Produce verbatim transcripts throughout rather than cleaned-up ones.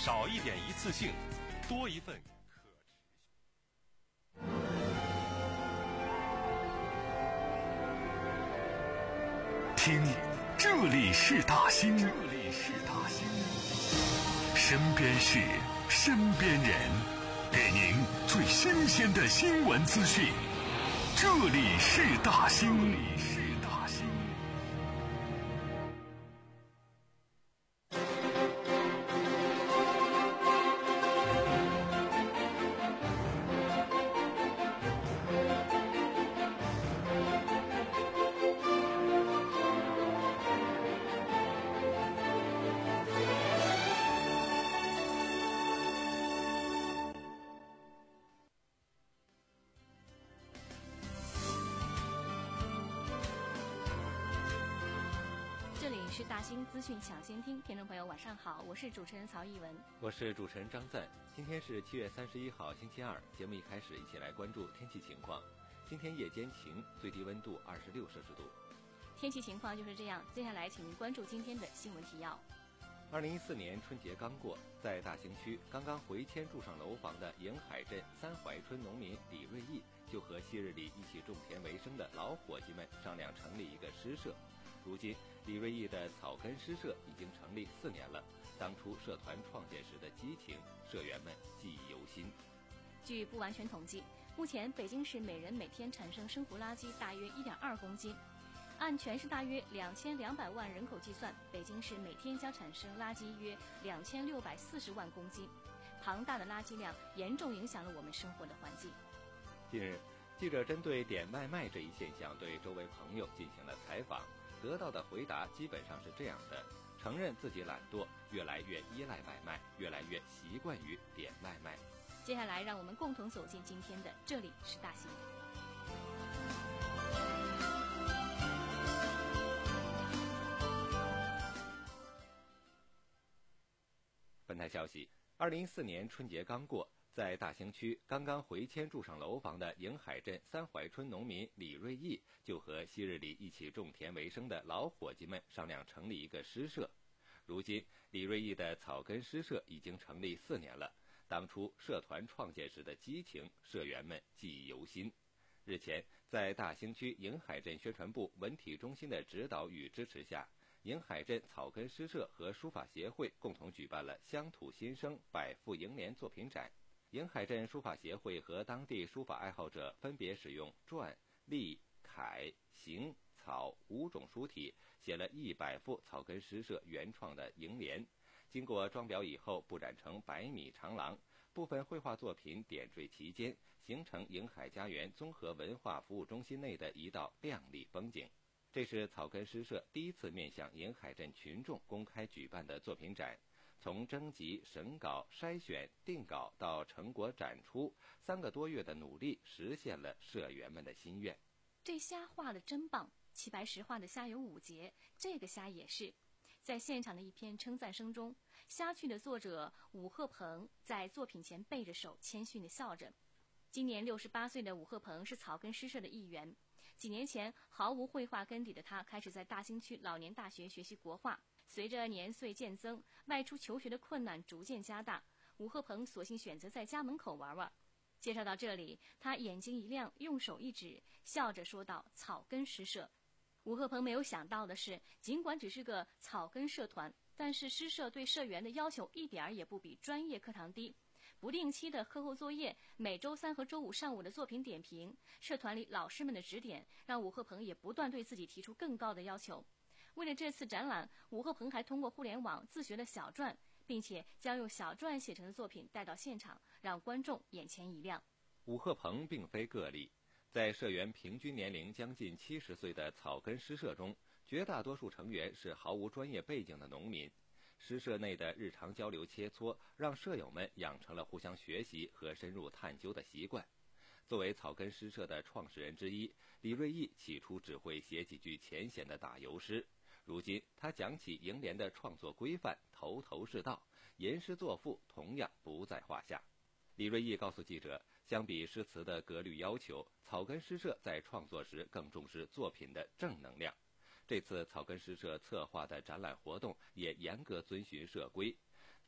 少一点一次性，多一份可持续。 听，这里是大兴，这里是大兴，身边事，身边人，给您最新鲜的新闻资讯。这里是大兴，这里是大兴。 这里是大兴资讯抢先听，听众朋友晚上好，我是主持人曹艺文， 我是主持人张赞。今天是七月三十一号星期二，节目一开始一起来关注天气情况。今天夜间晴，最低温度二十六摄氏度。 天气情况就是这样，接下来请您关注今天的新闻提要。 二零一四年春节刚过，在大兴区刚刚回迁住上楼房的迎海镇三槐村农民李瑞义，就和昔日里一起种田为生的老伙计们商量成立一个诗社。如今李瑞义的草根诗社已经成立四年了，当初社团创建时的激情，社员们记忆犹新。 据不完全统计，目前北京市每人每天产生生活垃圾大约 一点二公斤，按全市大约两千两百万人口计算，北京市每天将产生垃圾约两千六百四十万公斤，庞大的垃圾量严重影响了我们生活的环境。 近日，记者针对点外卖这一现象对周围朋友进行了采访，得到的回答基本上是这样的：承认自己懒惰，越来越依赖外卖，越来越习惯于点外卖。 接下来让我们共同走进今天的这里是大兴。 本台消息，二零一四年春节刚过，在大兴区刚刚回迁住上楼房的迎海镇三槐村农民李瑞义，就和昔日里一起种田为生的老伙计们商量成立一个诗社。如今李瑞义的草根诗社已经成立四年了，当初社团创建时的激情，社员们记忆犹新。日前，在大兴区迎海镇宣传部文体中心的指导与支持下，迎海镇草根诗社和书法协会共同举办了乡土新生百富迎联作品展。迎海镇书法协会和当地书法爱好者分别使用篆、隶、楷、行、草五种书体，写了一百幅草根诗社原创的楹联。经过装裱以后，布展成百米长廊，部分绘画作品点缀其间，形成迎海家园综合文化服务中心内的一道亮丽风景。这是草根诗社第一次面向迎海镇群众公开举办的作品展，从征集、审稿、筛选、定稿到成果展出，三个多月的努力实现了社员们的心愿。 这虾画的真棒，齐白石画的虾有五节，这个虾也是。在现场的一片称赞声中，虾趣的作者武鹤鹏在作品前背着手谦逊地笑着。今年六十八岁的武鹤鹏是草根诗社的一员。几年前，毫无绘画根底的他开始在大兴区老年大学学习国画。随着年岁渐增，外出求学的困难逐渐加大，武鹤鹏索性选择在家门口玩玩。介绍到这里，他眼睛一亮，用手一指，笑着说道：“草根诗社。”武鹤鹏没有想到的是，尽管只是个草根社团，但是诗社对社员的要求一点儿也不比专业课堂低。不定期的课后作业，每周三和周五上午的作品点评，社团里老师们的指点，让武鹤鹏也不断对自己提出更高的要求。为了这次展览，武鹤鹏还通过互联网自学了小篆，并且将用小篆写成的作品带到现场，让观众眼前一亮。 武鹤鹏并非个例，在社员平均年龄将近七十岁的草根诗社中，绝大多数成员是毫无专业背景的农民。诗社内的日常交流切磋，让舍友们养成了互相学习和深入探究的习惯。作为草根诗社的创始人之一，李瑞义起初只会写几句浅显的打油诗，如今他讲起楹联的创作规范，头头是道，吟诗作赋同样不在话下。李瑞义告诉记者，相比诗词的格律要求，草根诗社在创作时更重视作品的正能量。这次草根诗社策划的展览活动也严格遵循社规，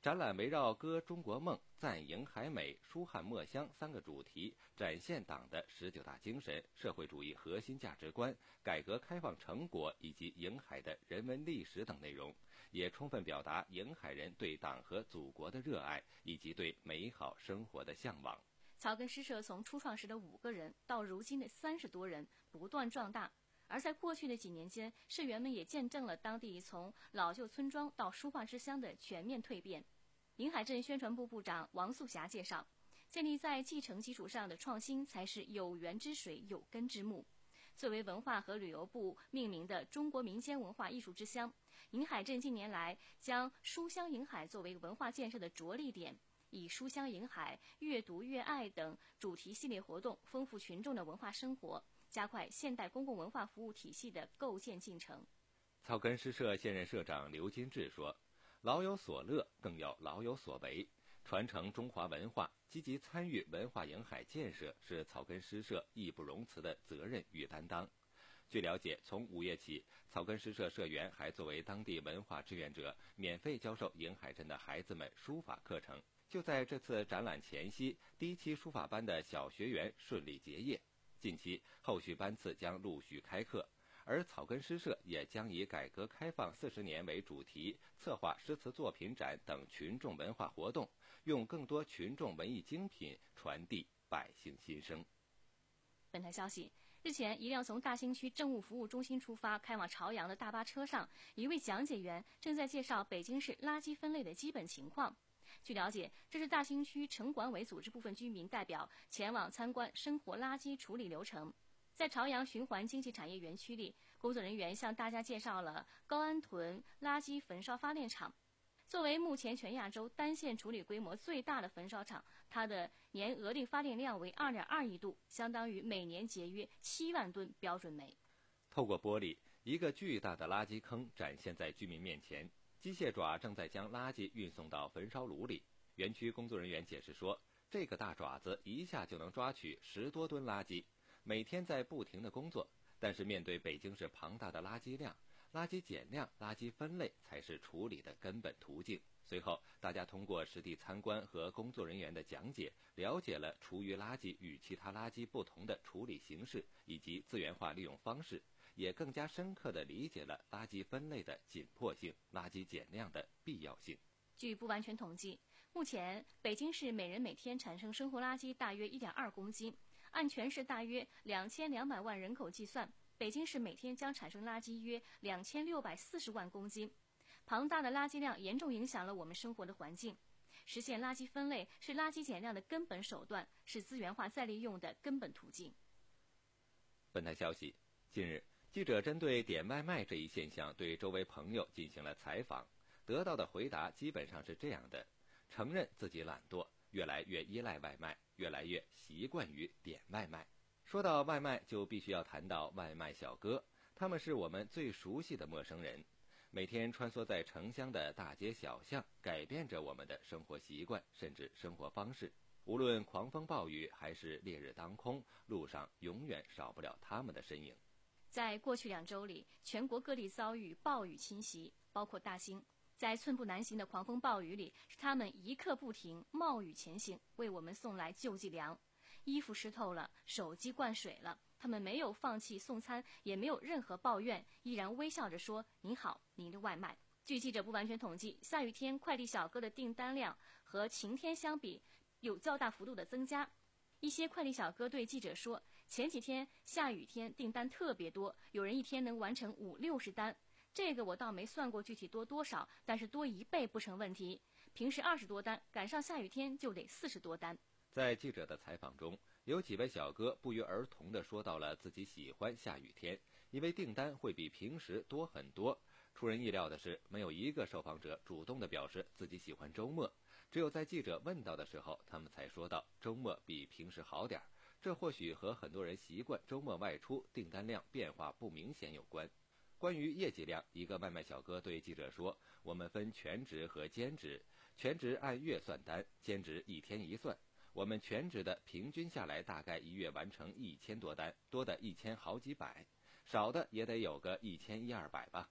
展览围绕歌中国梦、赞迎海美、书汉墨香三个主题，展现党的十九大精神、社会主义核心价值观、改革开放成果以及迎海的人文历史等内容，也充分表达迎海人对党和祖国的热爱以及对美好生活的向往。 草根诗社从初创时的五个人到如今的三十多人，不断壮大。而在过去的几年间，社员们也见证了当地从老旧村庄到书画之乡的全面蜕变。临海镇宣传部部长王素霞介绍，建立在继承基础上的创新才是有源之水、有根之木。作为文化和旅游部命名的中国民间文化艺术之乡，临海镇近年来将书香迎海作为文化建设的着力点，以书香迎海、阅读阅爱等主题系列活动丰富群众的文化生活，加快现代公共文化服务体系的构建进程。 草根诗社现任社长刘金志说，老有所乐，更要老有所为，传承中华文化，积极参与文化迎海建设是草根诗社义不容辞的责任与担当。据了解，从五月起，草根诗社社员还作为当地文化志愿者，免费教授迎海镇的孩子们书法课程。就在这次展览前夕，第一期书法班的小学员顺利结业，近期后续班次将陆续开课。而草根诗社也将以改革开放四十年为主题，策划诗词作品展等群众文化活动，用更多群众文艺精品传递百姓心声。 本台消息，日前，一辆从大兴区政务服务中心出发开往朝阳的大巴车上，一位讲解员正在介绍北京市垃圾分类的基本情况。据了解，这是大兴区城管委组织部分居民代表前往参观生活垃圾处理流程。在朝阳循环经济产业园区里，工作人员向大家介绍了高安屯垃圾焚烧发电厂。作为目前全亚洲单线处理规模最大的焚烧厂，它的年额定发电量为 二点二亿度，相当于每年节约七万吨标准煤。 透过玻璃，一个巨大的垃圾坑展现在居民面前，机械爪正在将垃圾运送到焚烧炉里。园区工作人员解释说，这个大爪子一下就能抓取十多吨垃圾，每天在不停的工作，但是面对北京市庞大的垃圾量，垃圾减量、垃圾分类才是处理的根本途径。随后，大家通过实地参观和工作人员的讲解，了解了厨余垃圾与其他垃圾不同的处理形式以及资源化利用方式，也更加深刻地理解了垃圾分类的紧迫性、垃圾减量的必要性。 据不完全统计，目前北京市每人每天产生生活垃圾大约 一点二公斤。按全市大约两千两百万人口计算，北京市每天将产生垃圾约两千六百四十万公斤。庞大的垃圾量严重影响了我们生活的环境。实现垃圾分类是垃圾减量的根本手段，是资源化再利用的根本途径。 本台消息，近日，记者针对点外卖这一现象对周围朋友进行了采访，得到的回答基本上是这样的：承认自己懒惰，越来越依赖外卖，越来越习惯于点外卖。说到外卖，就必须要谈到外卖小哥，他们是我们最熟悉的陌生人，每天穿梭在城乡的大街小巷，改变着我们的生活习惯，甚至生活方式。无论狂风暴雨还是烈日当空，路上永远少不了他们的身影。 在过去两周里，全国各地遭遇暴雨侵袭，包括大兴。在寸步难行的狂风暴雨里，是他们一刻不停，冒雨前行，为我们送来救济粮。衣服湿透了，手机灌水了，他们没有放弃送餐，也没有任何抱怨，依然微笑着说：“您好，您的外卖。”据记者不完全统计，下雨天快递小哥的订单量和晴天相比有较大幅度的增加。一些快递小哥对记者说，前几天下雨天订单特别多，有人一天能完成五六十单。这个我倒没算过具体多多少，但是多一倍不成问题。平时二十多单，赶上下雨天就得四十多单。 在记者的采访中，有几位小哥不约而同地说到了自己喜欢下雨天，因为订单会比平时多很多。出人意料的是，没有一个受访者主动地表示自己喜欢周末，只有在记者问到的时候，他们才说到周末比平时好点儿。这或许和很多人习惯周末外出，订单量变化不明显有关。关于业绩量，一个外卖小哥对记者说，我们分全职和兼职，全职按月算单，兼职一天一算。我们全职的平均下来大概一月完成一千多单，多的一千好几百，少的也得有个一千一二百吧。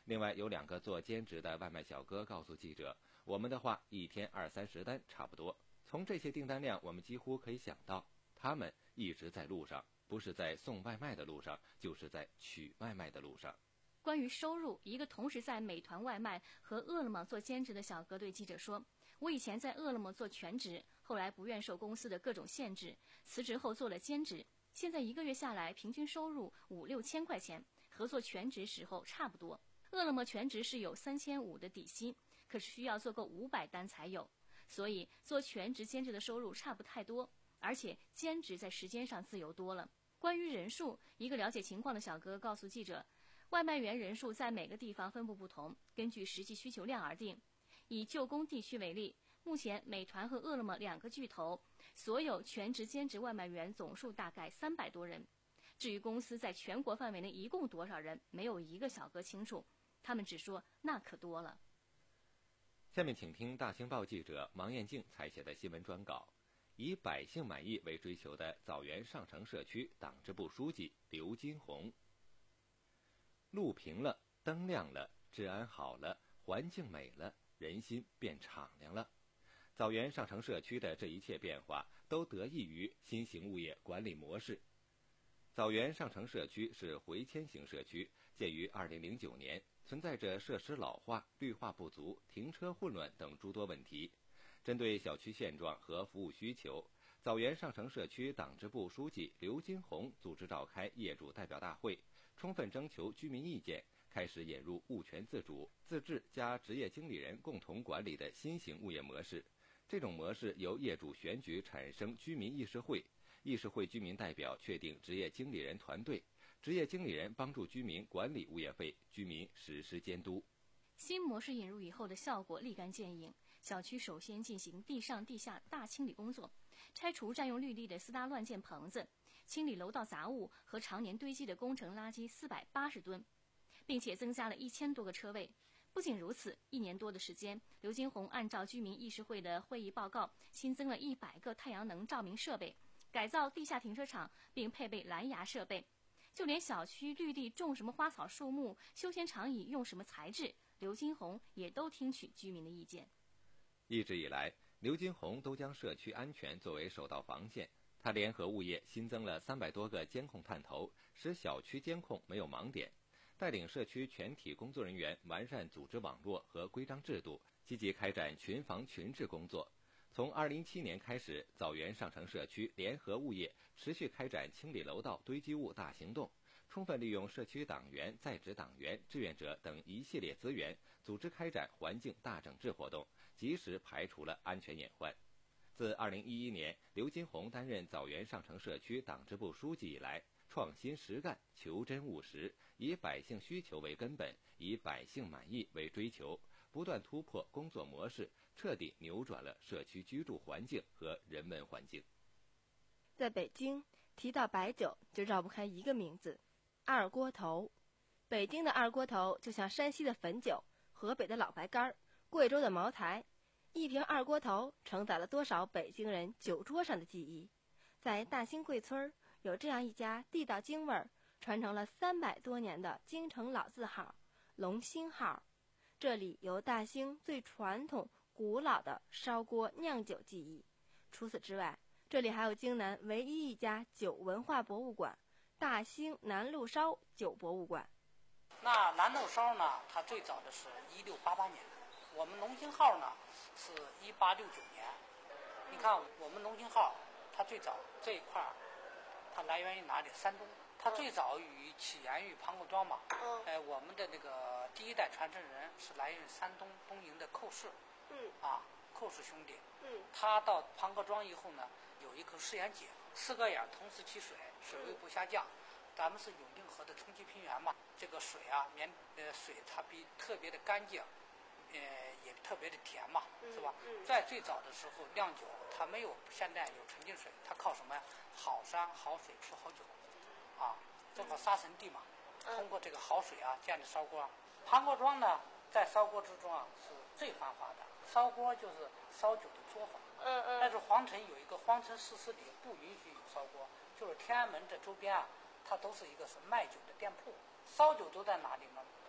另外，有两个做兼职的外卖小哥告诉记者，我们的话一天二三十单差不多。从这些订单量，我们几乎可以想到，他们一直在路上，不是在送外卖的路上，就是在取外卖的路上。 关于收入，一个同时在美团外卖和饿了么做兼职的小哥对记者说，我以前在饿了么做全职，后来不愿受公司的各种限制，辞职后做了兼职，现在一个月下来平均收入五六千块钱，和做全职时候差不多。饿了么全职是有三千五的底薪，可是需要做够五百单才有，所以做全职兼职的收入差不太多，而且兼职在时间上自由多了。关于人数，一个了解情况的小哥告诉记者，外卖员人数在每个地方分布不同，根据实际需求量而定。以旧宫地区为例，目前美团和饿了么两个巨头，所有全职兼职外卖员总数大概三百多人。至于公司在全国范围内一共多少人，没有一个小哥清楚，他们只说那可多了。 下面请听大清报记者王艳静采写的新闻专稿。以百姓满意为追求的枣园上城社区党支部书记刘金红。路平了，灯亮了，治安好了，环境美了，人心变敞亮了。枣园上城社区的这一切变化都得益于新型物业管理模式。枣园上城社区是回迁型社区，建于二零零九年，存在着设施老化、绿化不足、停车混乱等诸多问题。针对小区现状和服务需求，枣园上城社区党支部书记刘金红组织召开业主代表大会，充分征求居民意见，开始引入物权自主、自治加职业经理人共同管理的新型物业模式。这种模式由业主选举产生居民议事会，议事会居民代表确定职业经理人团队，职业经理人帮助居民管理物业费，居民实施监督。 新模式引入以后的效果立竿见影，小区首先进行地上地下大清理工作，拆除占用绿地的私搭乱建棚子，清理楼道杂物和常年堆积的工程垃圾四百八十吨，并且增加了一千多个车位。不仅如此，一年多的时间，刘金红按照居民议事会的会议报告，新增了一百个太阳能照明设备，改造地下停车场，并配备蓝牙设备。就连小区绿地种什么花草树木，休闲长椅用什么材质，刘金红也都听取居民的意见。 一直以来，刘金红都将社区安全作为首道防线。他联合物业新增了三百多个监控探头，使小区监控没有盲点。带领社区全体工作人员完善组织网络和规章制度，积极开展群防群治工作。从二零一七年开始，枣园上城社区联合物业持续开展清理楼道堆积物大行动，充分利用社区党员、在职党员、志愿者等一系列资源，组织开展环境大整治活动，及时排除了安全隐患。自二零一一年刘金红担任枣园上城社区党支部书记以来，创新实干，求真务实，以百姓需求为根本，以百姓满意为追求，不断突破工作模式，彻底扭转了社区居住环境和人文环境。 在北京，提到白酒就绕不开一个名字——二锅头。北京的二锅头就像山西的汾酒、河北的老白干、贵州的茅台，一瓶二锅头承载了多少北京人酒桌上的记忆。在大兴贵村有这样一家地道京味儿、传承了三百多年的京城老字号龙兴号。这里有大兴最传统古老的烧锅酿酒技艺。除此之外，这里还有京南唯一一家酒文化博物馆——大兴南路烧酒博物馆。 那南路烧呢，它最早的是一六八八年，我们龙兴号呢是一八六九年。你看我们龙兴号，它最早这一块儿，它来源于哪里？山东。它最早于起源于庞各庄嘛。嗯。哎，我们的那个第一代传承人是来源于山东东营的寇氏。嗯。啊，寇氏兄弟。嗯。他到庞各庄以后呢，有一口试验井，四个眼同时起水，水位不下降。咱们是永定河的冲积平原嘛，这个水啊，绵呃水它比特别的干净，呃也特别的甜嘛，是吧？嗯嗯、在最早的时候酿酒，它没有现在有纯净水，它靠什么呀？好山好水出好酒，啊，正好杀神地嘛。通过这个好水啊，建的烧锅。庞各庄呢，在烧锅之中啊是最繁华的，烧锅就是烧酒的作坊。嗯嗯。但是皇城有一个皇城誓师里不允许有烧锅，就是天安门这周边啊。它都是一个是卖酒的店铺，烧酒都在哪里呢？都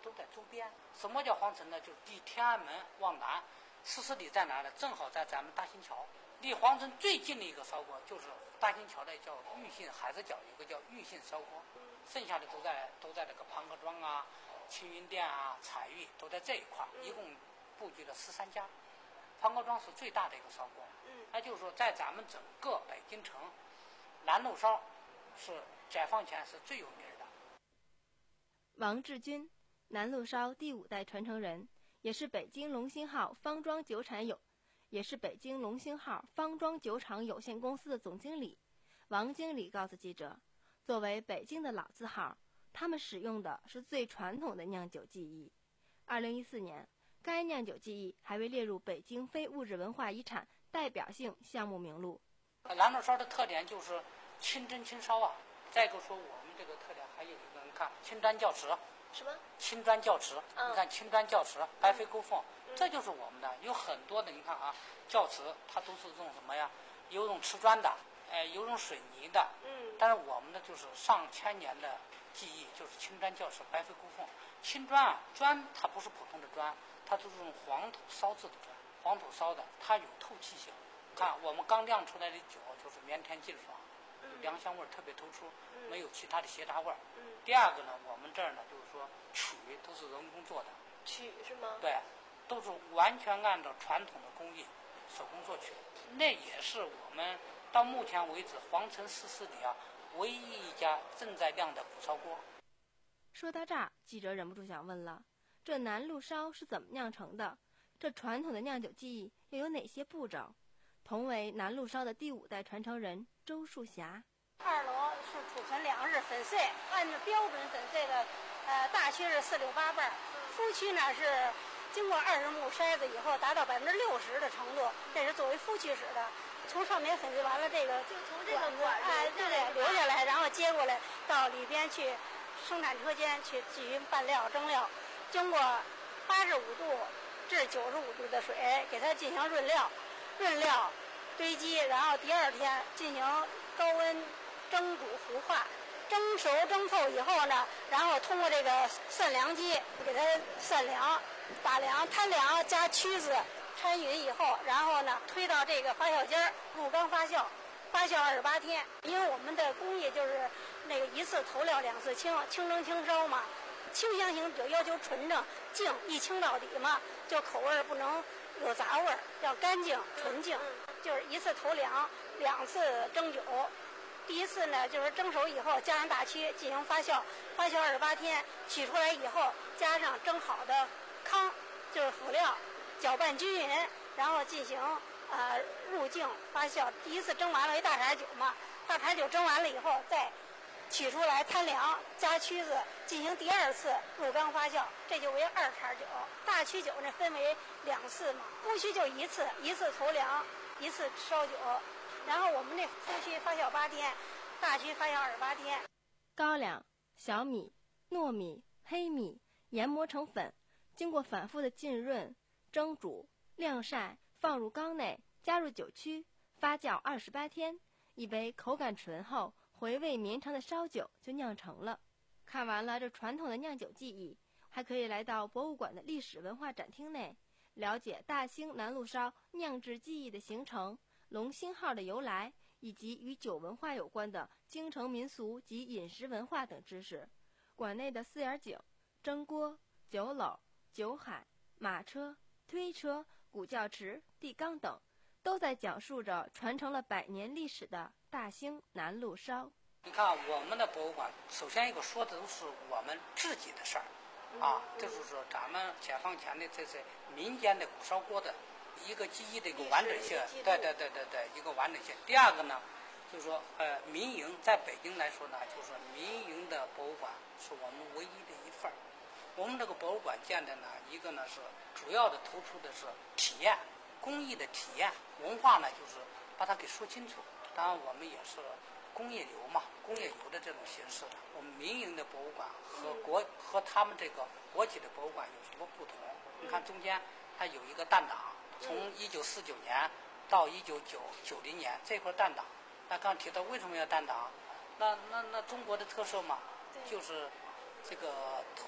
都在周边。什么叫皇城呢？就是离天安门往南，四十里在哪呢？正好在咱们大新桥。离皇城最近的一个烧锅就是大新桥的叫玉信海子角，有个叫玉信烧锅，剩下的都在都在这个庞各庄啊、青云店啊、彩玉都在这一块，一共布局了十三家。庞各庄是最大的一个烧锅，那就是说在咱们整个北京城，南路烧是解放前是最有名的。 王志军，南路烧第五代传承人，也是北京龙兴号方庄酒产有，也是北京龙兴号方庄酒厂有限公司的总经理。王经理告诉记者，作为北京的老字号，他们使用的是最传统的酿酒技艺。二零一四年，该酿酒技艺还被列入北京非物质文化遗产代表性项目名录。 南路烧的特点就是清蒸清烧啊。再一个说我们这个特点还有一个，你看青砖教瓷。 什么？ 青砖教瓷， 嗯、 你看青砖教瓷，白飞勾凤，嗯、这就是我们的。有很多的，你看啊，教瓷它都是用什么呀？有用瓷砖的，哎，有用水泥的。嗯。但是我们的就是上千年的技艺，就是青砖教瓷，白飞勾凤。青砖啊，砖它不是普通的砖，它都是用黄土烧制的砖，黄土烧的，它有透气性。看我们刚酿出来的酒就是绵甜劲爽，粮香味特别突出，没有其他的斜杂味儿。第二个呢，我们这儿呢就是说曲都是人工做的。 曲是吗？ 对，都是完全按照传统的工艺手工做曲。那也是我们到目前为止皇城四四里啊唯一一家正在酿的古烧锅。 说到这儿，记者忍不住想问了：这南路烧是怎么酿成的？这传统的酿酒技艺又有哪些步骤？同为南路烧的第五代传承人周树霞。 二楼是储存粮食粉碎，按照标准粉碎的，呃，大区是四六八瓣，麸区呢是经过二十目筛子以后达到百分之六十的程度，这是作为麸区使的。从上面粉碎完了，这个就从这个管哎，对对，留下来，然后接过来到里边去生产车间去进行拌料蒸料，经过八十五度至九十五度的水给它进行润料，润料堆积，然后第二天进行高温蒸煮糊化，蒸熟蒸透以后呢，然后通过这个散凉机给它散凉、打凉、摊凉加曲子掺匀以后，然后呢推到这个发酵间儿入缸发酵，发酵二十八天。因为我们的工艺就是那个一次投料两次清，清蒸清烧嘛。清香型酒要求纯正净，一清到底嘛，就口味不能有杂味儿，要干净纯净。就是一次投凉，两次蒸酒。第一次呢，就是蒸熟以后加上大曲进行发酵，发酵二十八天，取出来以后加上蒸好的糠，就是辅料，搅拌均匀，然后进行呃入境发酵。第一次蒸完了为大碴酒嘛，大碴酒蒸完了以后再取出来摊凉，加曲子进行第二次入缸发酵，这就为二茬酒。大曲酒呢分为两次嘛，麸曲就一次，一次投凉，一次烧酒。然后我们那麸曲发酵八天，大曲发酵二十八天。 高粱、小米、糯米、黑米研磨成粉，经过反复的浸润、蒸煮、晾晒，放入缸内，加入酒曲，发酵二十八天，一杯口感醇厚、回味绵长的烧酒就酿成了。看完了这传统的酿酒技艺，还可以来到博物馆的历史文化展厅内，了解大兴南路烧酿制技艺的形成、龙兴号的由来，以及与酒文化有关的京城民俗及饮食文化等知识。馆内的四眼井、蒸锅、酒篓、酒海、马车、推车、古教池、地缸等，都在讲述着传承了百年历史的大兴南路烧。 你看我们的博物馆，首先一个说的都是我们自己的事儿，啊，就是说咱们解放前的这些民间的古烧锅的一个记忆的一个完整性，对对对对对，一个完整性。第二个呢，就是说呃，民营在北京来说呢，就是民营的博物馆是我们唯一的一份儿。我们这个博物馆建的呢，一个呢是主要的突出的是体验，工艺的体验，文化呢就是把它给说清楚。当然我们也是工业游嘛，工业游的这种形式的。我们民营的博物馆和国和他们这个国企的博物馆有什么不同？你看中间它有一个弹档，从一九四九年到一九九九零年这块弹档。那刚提到为什么要弹档？那那那中国的特色嘛，就是这个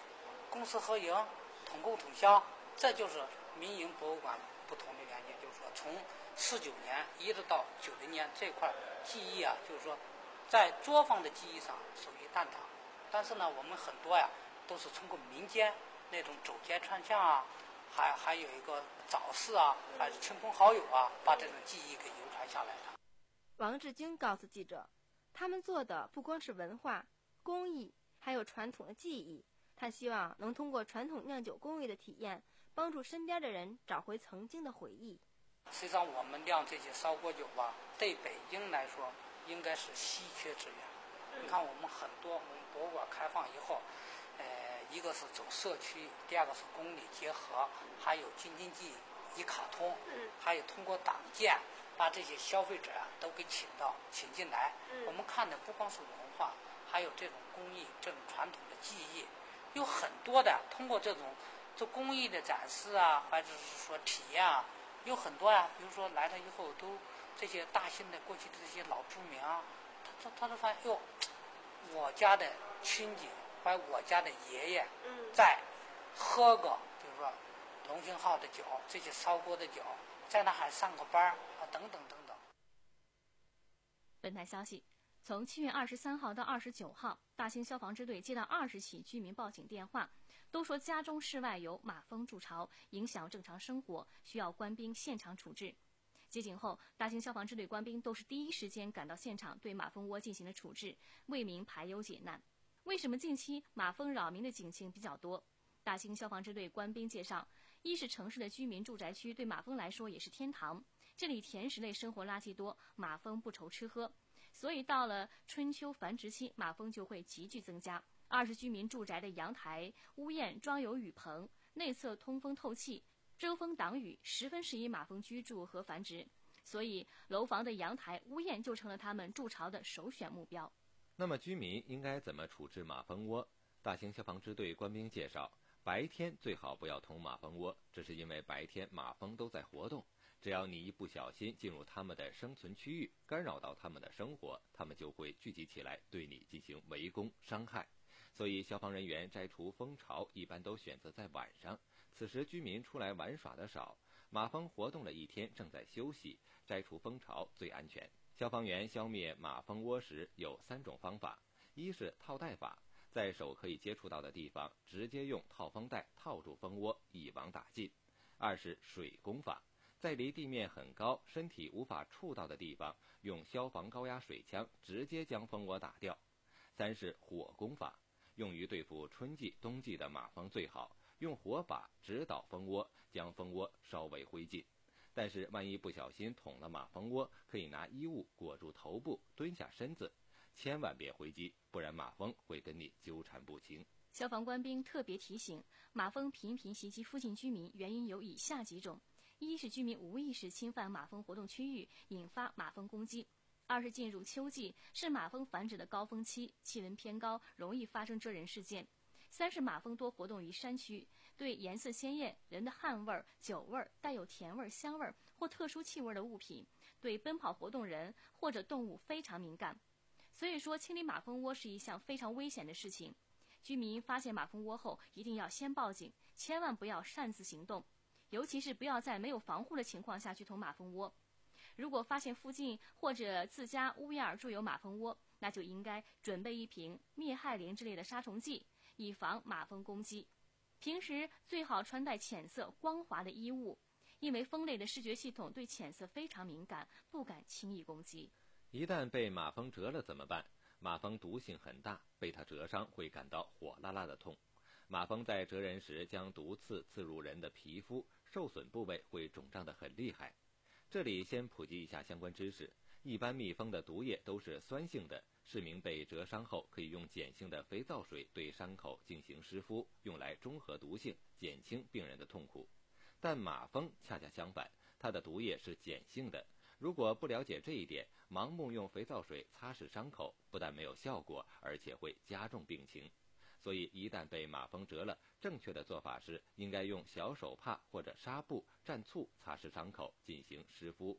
公私合营、统购统销，这就是民营博物馆不同的原因。就是说，从四九年一直到九零年这块技艺啊，就是说，在作坊的技艺上属于淡档，但是呢，我们很多呀都是通过民间那种走街串巷啊，还还有一个早市啊，还是亲朋好友啊，把这种技艺给流传下来的。 王志军告诉记者，他们做的不光是文化、工艺，还有传统的技艺。他希望能通过传统酿酒工艺的体验，帮助身边的人找回曾经的回忆。 实际上，我们酿这些烧锅酒吧，对北京来说应该是稀缺资源。你看，我们很多我们博物馆开放以后，呃，一个是走社区，第二个是公理结合，还有京津冀一卡通，还有通过党建把这些消费者啊都给请到请进来。我们看的不光是文化，还有这种工艺、这种传统的技艺。有很多的通过这种这工艺的展示啊，或者是说体验啊，有很多啊。比如说来了以后，都这些大兴的过去的这些老住民啊，他他他都发现哟，我家的亲戚或者我家的爷爷在喝个，比如说龙兴号的酒，这些烧锅的酒，在那还上过班啊，等等等等。 本台消息。从七月二十三号到二十九号，大兴消防支队接到二十起居民报警电话，都说家中室外有马蜂筑巢，影响正常生活，需要官兵现场处置。接警后，大兴消防支队官兵都是第一时间赶到现场，对马蜂窝进行了处置，为民排忧解难。为什么近期马蜂扰民的警情比较多？大兴消防支队官兵介绍，一是城市的居民住宅区对马蜂来说也是天堂，这里甜食类生活垃圾多，马蜂不愁吃喝。所以到了春秋繁殖期，马蜂就会急剧增加。二是居民住宅的阳台、屋檐装有雨棚，内侧通风透气，遮风挡雨，十分适宜马蜂居住和繁殖。所以楼房的阳台、屋檐就成了他们筑巢的首选目标。 那么居民应该怎么处置马蜂窝？大兴消防支队官兵介绍，白天最好不要捅马蜂窝，这是因为白天马蜂都在活动。只要你一不小心进入他们的生存区域，干扰到他们的生活，他们就会聚集起来对你进行围攻伤害。所以消防人员摘除蜂巢一般都选择在晚上，此时居民出来玩耍的少，马蜂活动了一天正在休息，摘除蜂巢最安全。消防员消灭马蜂窝时有三种方法，一是套袋法，在手可以接触到的地方直接用套蜂袋套住蜂窝，一网打尽；二是水攻法，在离地面很高、身体无法触到的地方，用消防高压水枪直接将蜂窝打掉；三是火攻法，用于对付春季、冬季的马蜂最好，用火把直捣蜂窝，将蜂窝烧为灰烬。但是万一不小心捅了马蜂窝，可以拿衣物裹住头部，蹲下身子，千万别回击，不然马蜂会跟你纠缠不清。 消防官兵特别提醒，马蜂频频袭击附近居民，原因有以下几种：一是居民无意识侵犯马蜂活动区域，引发马蜂攻击；二是进入秋季，是马蜂繁殖的高峰期，气温偏高，容易发生蛰人事件；三是马蜂多活动于山区，对颜色鲜艳、人的汗味、酒味、带有甜味、香味或特殊气味的物品，对奔跑活动人或者动物非常敏感。所以说，清理马蜂窝是一项非常危险的事情。居民发现马蜂窝后，一定要先报警，千万不要擅自行动，尤其是不要在没有防护的情况下去捅马蜂窝。如果发现附近或者自家屋檐筑有马蜂窝，那就应该准备一瓶灭害灵之类的杀虫剂，以防马蜂攻击。平时最好穿戴浅色光滑的衣物，因为蜂类的视觉系统对浅色非常敏感，不敢轻易攻击。 一旦被马蜂蛰了怎么办？马蜂毒性很大，被它蛰伤会感到火辣辣的痛。马蜂在蛰人时将毒刺刺入人的皮肤，受损部位会肿胀得很厉害。这里先普及一下相关知识，一般蜜蜂的毒液都是酸性的，市民被蛰伤后可以用碱性的肥皂水对伤口进行湿敷，用来中和毒性，减轻病人的痛苦。但马蜂恰恰相反，它的毒液是碱性的，如果不了解这一点，盲目用肥皂水擦拭伤口，不但没有效果，而且会加重病情。所以一旦被马蜂蛰了，正确的做法是应该用小手帕或者纱布蘸醋擦拭伤口进行湿敷。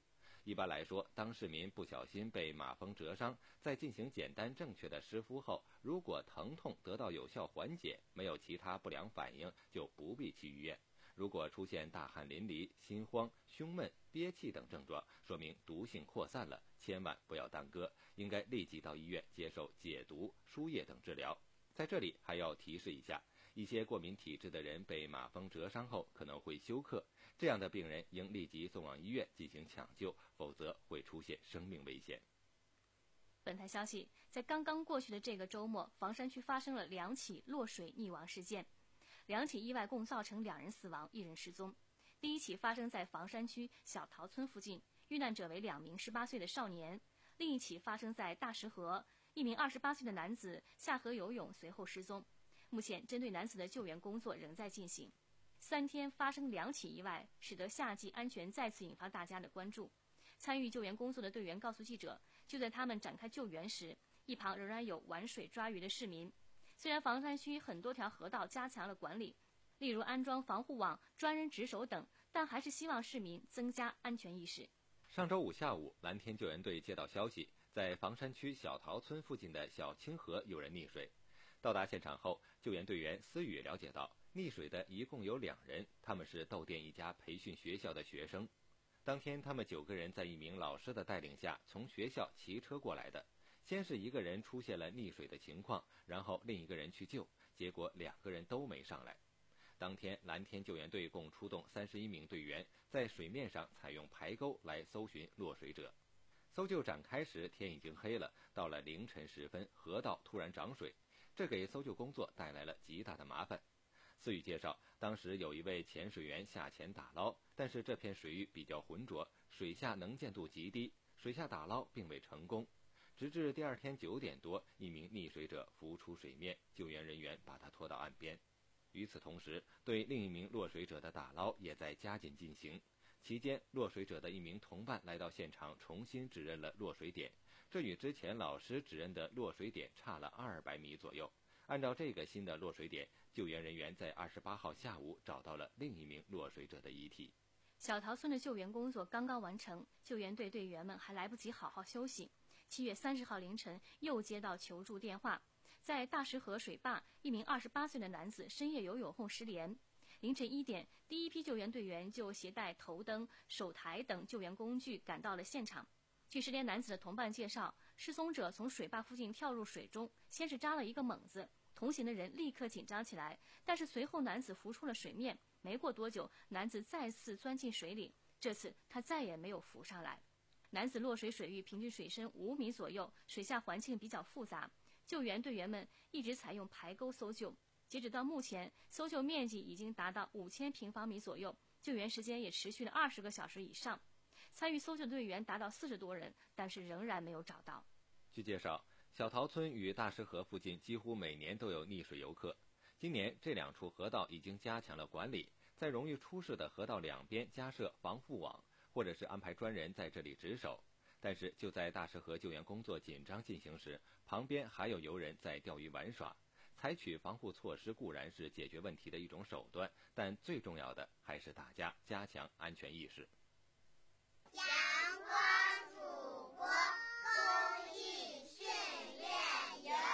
一般来说，当市民不小心被马蜂蛰伤，在进行简单正确的湿敷后，如果疼痛得到有效缓解，没有其他不良反应，就不必去医院。如果出现大汗淋漓、心慌、胸闷、憋气等症状，说明毒性扩散了，千万不要耽搁，应该立即到医院接受解毒、输液等治疗。在这里还要提示一下，一些过敏体质的人被马蜂蛰伤后可能会休克，这样的病人应立即送往医院进行抢救，否则会出现生命危险。 本台消息，在刚刚过去的这个周末，房山区发生了两起落水溺亡事件，两起意外共造成两人死亡，一人失踪。第一起发生在房山区小桃村附近，遇难者为两名十八岁的少年；另一起发生在大石河，一名二十八岁的男子下河游泳，随后失踪。目前，针对男子的救援工作仍在进行。三天发生两起意外，使得夏季安全再次引发大家的关注。参与救援工作的队员告诉记者，就在他们展开救援时，一旁仍然有玩水抓鱼的市民。虽然房山区很多条河道加强了管理，例如安装防护网、专人值守等，但还是希望市民增加安全意识。 上周五下午，蓝天救援队接到消息，在房山区小桃村附近的小清河有人溺水。到达现场后，救援队员思雨了解到，溺水的一共有两人，他们是窦店一家培训学校的学生。当天，他们九个人在一名老师的带领下从学校骑车过来的。先是一个人出现了溺水的情况，然后另一个人去救，结果两个人都没上来。当天，蓝天救援队共出动三十一名队员，在水面上采用排钩来搜寻落水者。搜救展开时，天已经黑了，到了凌晨时分，河道突然涨水，这给搜救工作带来了极大的麻烦。思雨介绍，当时有一位潜水员下潜打捞，但是这片水域比较浑浊，水下能见度极低，水下打捞并未成功。直至第二天九点多，一名溺水者浮出水面，救援人员把他拖到岸边。与此同时，对另一名落水者的打捞也在加紧进行。期间，落水者的一名同伴来到现场，重新指认了落水点，这与之前老师指认的落水点差了二百米左右。按照这个新的落水点，救援人员在二十八号下午找到了另一名落水者的遗体。 小桃村的救援工作刚刚完成，救援队队员们还来不及好好休息。七月三十号凌晨，又接到求助电话，在大石河水坝，一名二十八岁的男子深夜游泳后失联。凌晨一点，第一批救援队员就携带头灯、手台等救援工具赶到了现场。据失联男子的同伴介绍，失踪者从水坝附近跳入水中，先是扎了一个猛子，同行的人立刻紧张起来，但是随后男子浮出了水面，没过多久，男子再次钻进水里，这次他再也没有浮上来。男子落水水域平均水深五米左右，水下环境比较复杂，救援队员们一直采用排钩搜救。截止到目前，搜救面积已经达到五千平方米左右，救援时间也持续了二十个小时以上。参与搜救队员达到四十多人，但是仍然没有找到。 据介绍，小桃村与大石河附近几乎每年都有溺水游客。今年这两处河道已经加强了管理，在容易出事的河道两边加设防护网，或者是安排专人在这里值守。但是就在大石河救援工作紧张进行时，旁边还有游人在钓鱼玩耍。采取防护措施固然是解决问题的一种手段，但最重要的还是大家加强安全意识。 阳光主播公益训练营。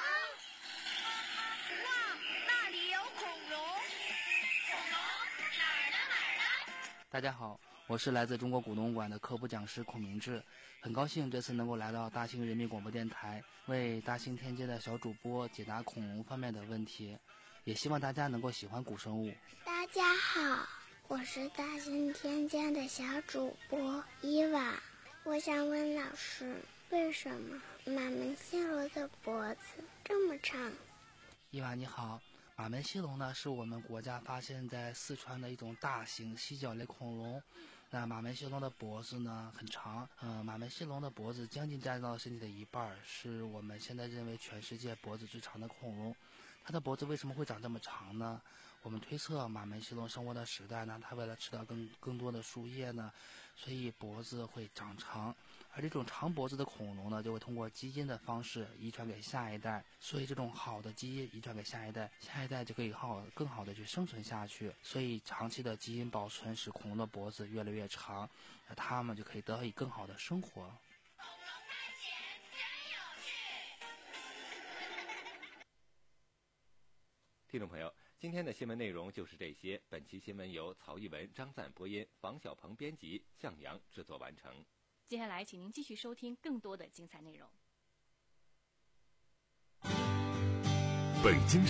哇，那里有恐龙！ 恐龙哪儿呢哪儿呢？ 大家好，我是来自中国古董馆的科普讲师孔明志，很高兴这次能够来到大兴人民广播电台，为大兴天街的小主播解答恐龙方面的问题，也希望大家能够喜欢古生物。 大家好，我是大兴天街的小主播伊娃，我想问老师，为什么马门溪龙的脖子这么长？ 伊娃你好，马门溪龙呢是我们国家发现在四川的一种大型犀角类恐龙。那马门溪龙的脖子呢很长，嗯、呃，马门溪龙的脖子将近占到身体的一半，是我们现在认为全世界脖子最长的恐龙。它的脖子为什么会长这么长呢？我们推测马门溪龙生活的时代呢，它为了吃到更更多的树叶呢， 所以脖子会长长。而这种长脖子的恐龙呢，就会通过基因的方式遗传给下一代，所以这种好的基因遗传给下一代，下一代就可以好更好的去生存下去。所以长期的基因保存使恐龙的脖子越来越长，那它们就可以得以更好的生活。 听众朋友，今天的新闻内容就是这些。本期新闻由曹一文、张赞播音，房小鹏编辑，向阳制作完成。 接下来，请您继续收听更多的精彩内容。 北京